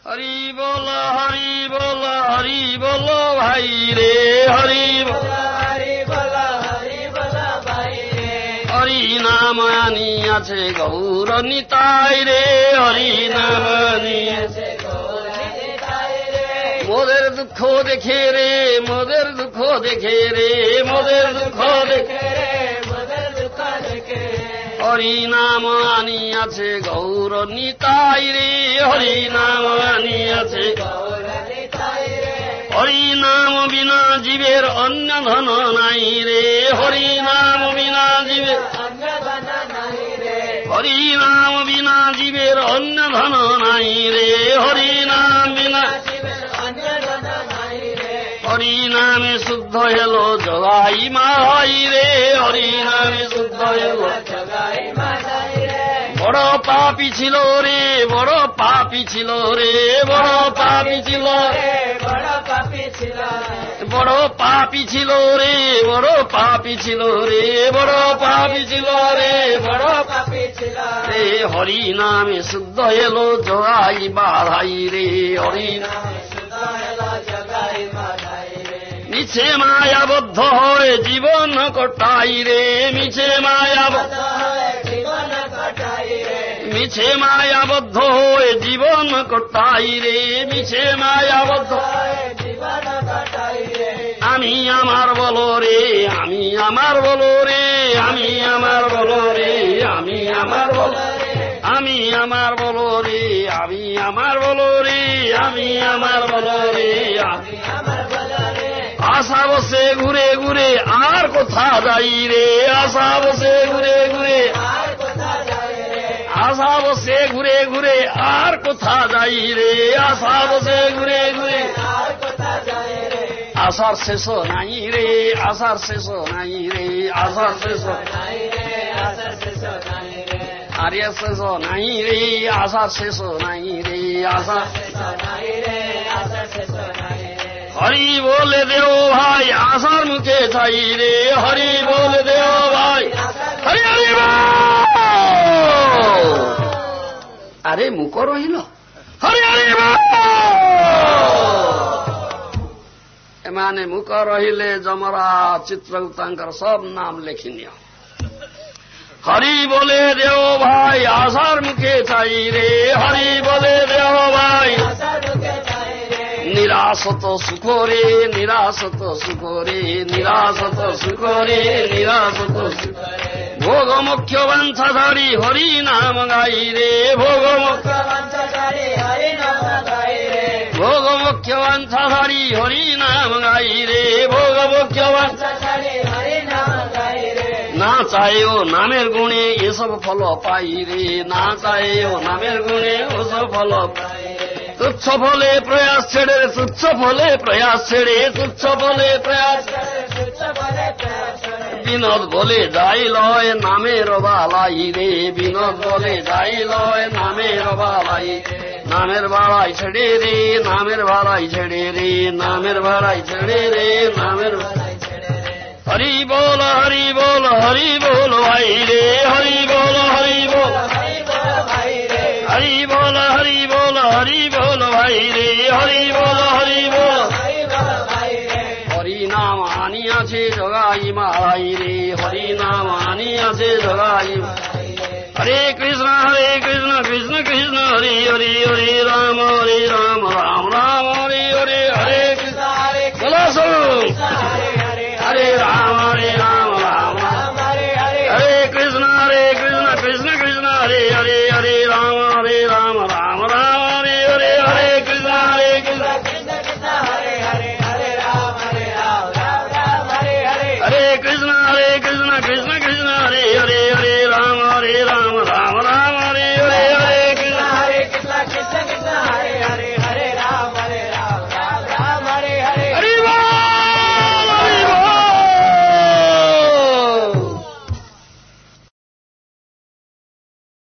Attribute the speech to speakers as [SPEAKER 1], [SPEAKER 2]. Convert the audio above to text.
[SPEAKER 1] হরি বল ভাই রে, হরি বল হরি নাম আনিয়াছে গৌর নিতাই রে, হরি নাম আনিয়াছে মোদের দুঃখ দেখে রে, মোদের দুঃখ দেখে রে, মোদের দুঃখ দেখে হরি নাম আনিয়াছে গৌর নিতাই রে, হরি নাম আনিয়াছে হরি নাম বিনা জীবের অন্য ধন নাই রে, হরি নাম বিনা জীবের হরি নাম বিনা জীবের অন্য ধন নাই রে, হরি নাম বিনা হরি নামে শুদ্ধ এলো জগাই মাই রে, হরি নামে শুদ্ধ এলো বড় পাপী ছিল রে, বড় পাপী ছিল রে, বড় পাপী ছিল বড় পাপী ছিল রে, বড় পাপী ছিল রে, বড় পাপী ছিল রে, বড় পাপী ছিল রে, হরি নামে শুদ্ধ এলো জগাই বাধাই রে, হরি নামে শুদ্ধ এলো জগাই বাধাই রে, মিছে মায়াবদ্ধ হয়ে জীবন কটাই রে, মিছে মায়াবদ্ধ মিছে মায়াবদ্ধ হয়ে জীবন কটাই রে, মিছে মায়াবদ্ধ আমি আমার বলো রে, আমি আমার বলো রে, আমি আমার বলো রে, আমি আমার বলো আমি আমার বলো রে, আমি আমার বলো রে, আমি আমার বলো রে, আশা বসে ঘুরে ঘুরে আর কোথা যাই রে, আশা বসে ঘুরে ঘুরে আশা বসে ঘুরে ঘুরে আর কোথা যাই রে, আশা বসে ঘুরে ঘুরে আশার শেষ নাই রে, আশার শেষ নাই রে, আশার শেষ আরে শেষ নাই রে, আশার শেষ নাই রে, আশা হরি বলে দেও ভাই আশার মুখে চাই রে, হরি বলে দেও ভাই হরি হরি আরে মুখ রহিল হরি হরি এমানে মুখ রহিলে যমরা চিত্রগুপ্তাঙ্কর সব নাম লেখি নিও। হরি বলে দেও ভাই আশার মুখে চাই রে, হরি বলে দেও ভাই নিরাশত সুখ রে, নিরাশত সুখ রে, নিরাশত সুখ রে, নিরাশত সুখ ভোগ মুখ্য বাঞ্ছাধারী হরি নাম গাই রে, ভোগ মুখ্য বাঞ্ছাধারী হরি নাম গাই রে, ভোগ মুখ্য বাঞ্ছাধারী হরি নাম গাই রে, ভোগ মুখ্য বাঞ্ছাধারী হরি নাম গাই রে, না চাহেও নামের গুণে এসব ফল পাই রে, না চাহেও নামের গুণে ওসব ফল পাই রে, তুচ্ছ ফলে প্রয়াস ছেড়ে, তুচ্ছ ফলে প্রয়াস ছেড়ে, তুচ্ছ ফলে প্রয়াস বিনোদ বলে যাই লয় নামের বালাই রে, বিনোদ বলে যাই লয় নামের বালাই, নামের বাড়াই ছেড়ে রে, নামের বাড়াই ছেড়ে রে, নামের বাড়াই ছেড়ে রে, নামের হরি বল হরি বল হরি বল ভাই রে, হরি বল হরি বল হরি বল হরি বল হরি বল ভাই রে, হরি বল হরি বল হরি নাম আনিয়াছে জগাই মাই রে, হরি নাম আনিয়াছে জগাই হরে কৃষ্ণ কৃষ্ণ কৃষ্ণ হরি হরি হরি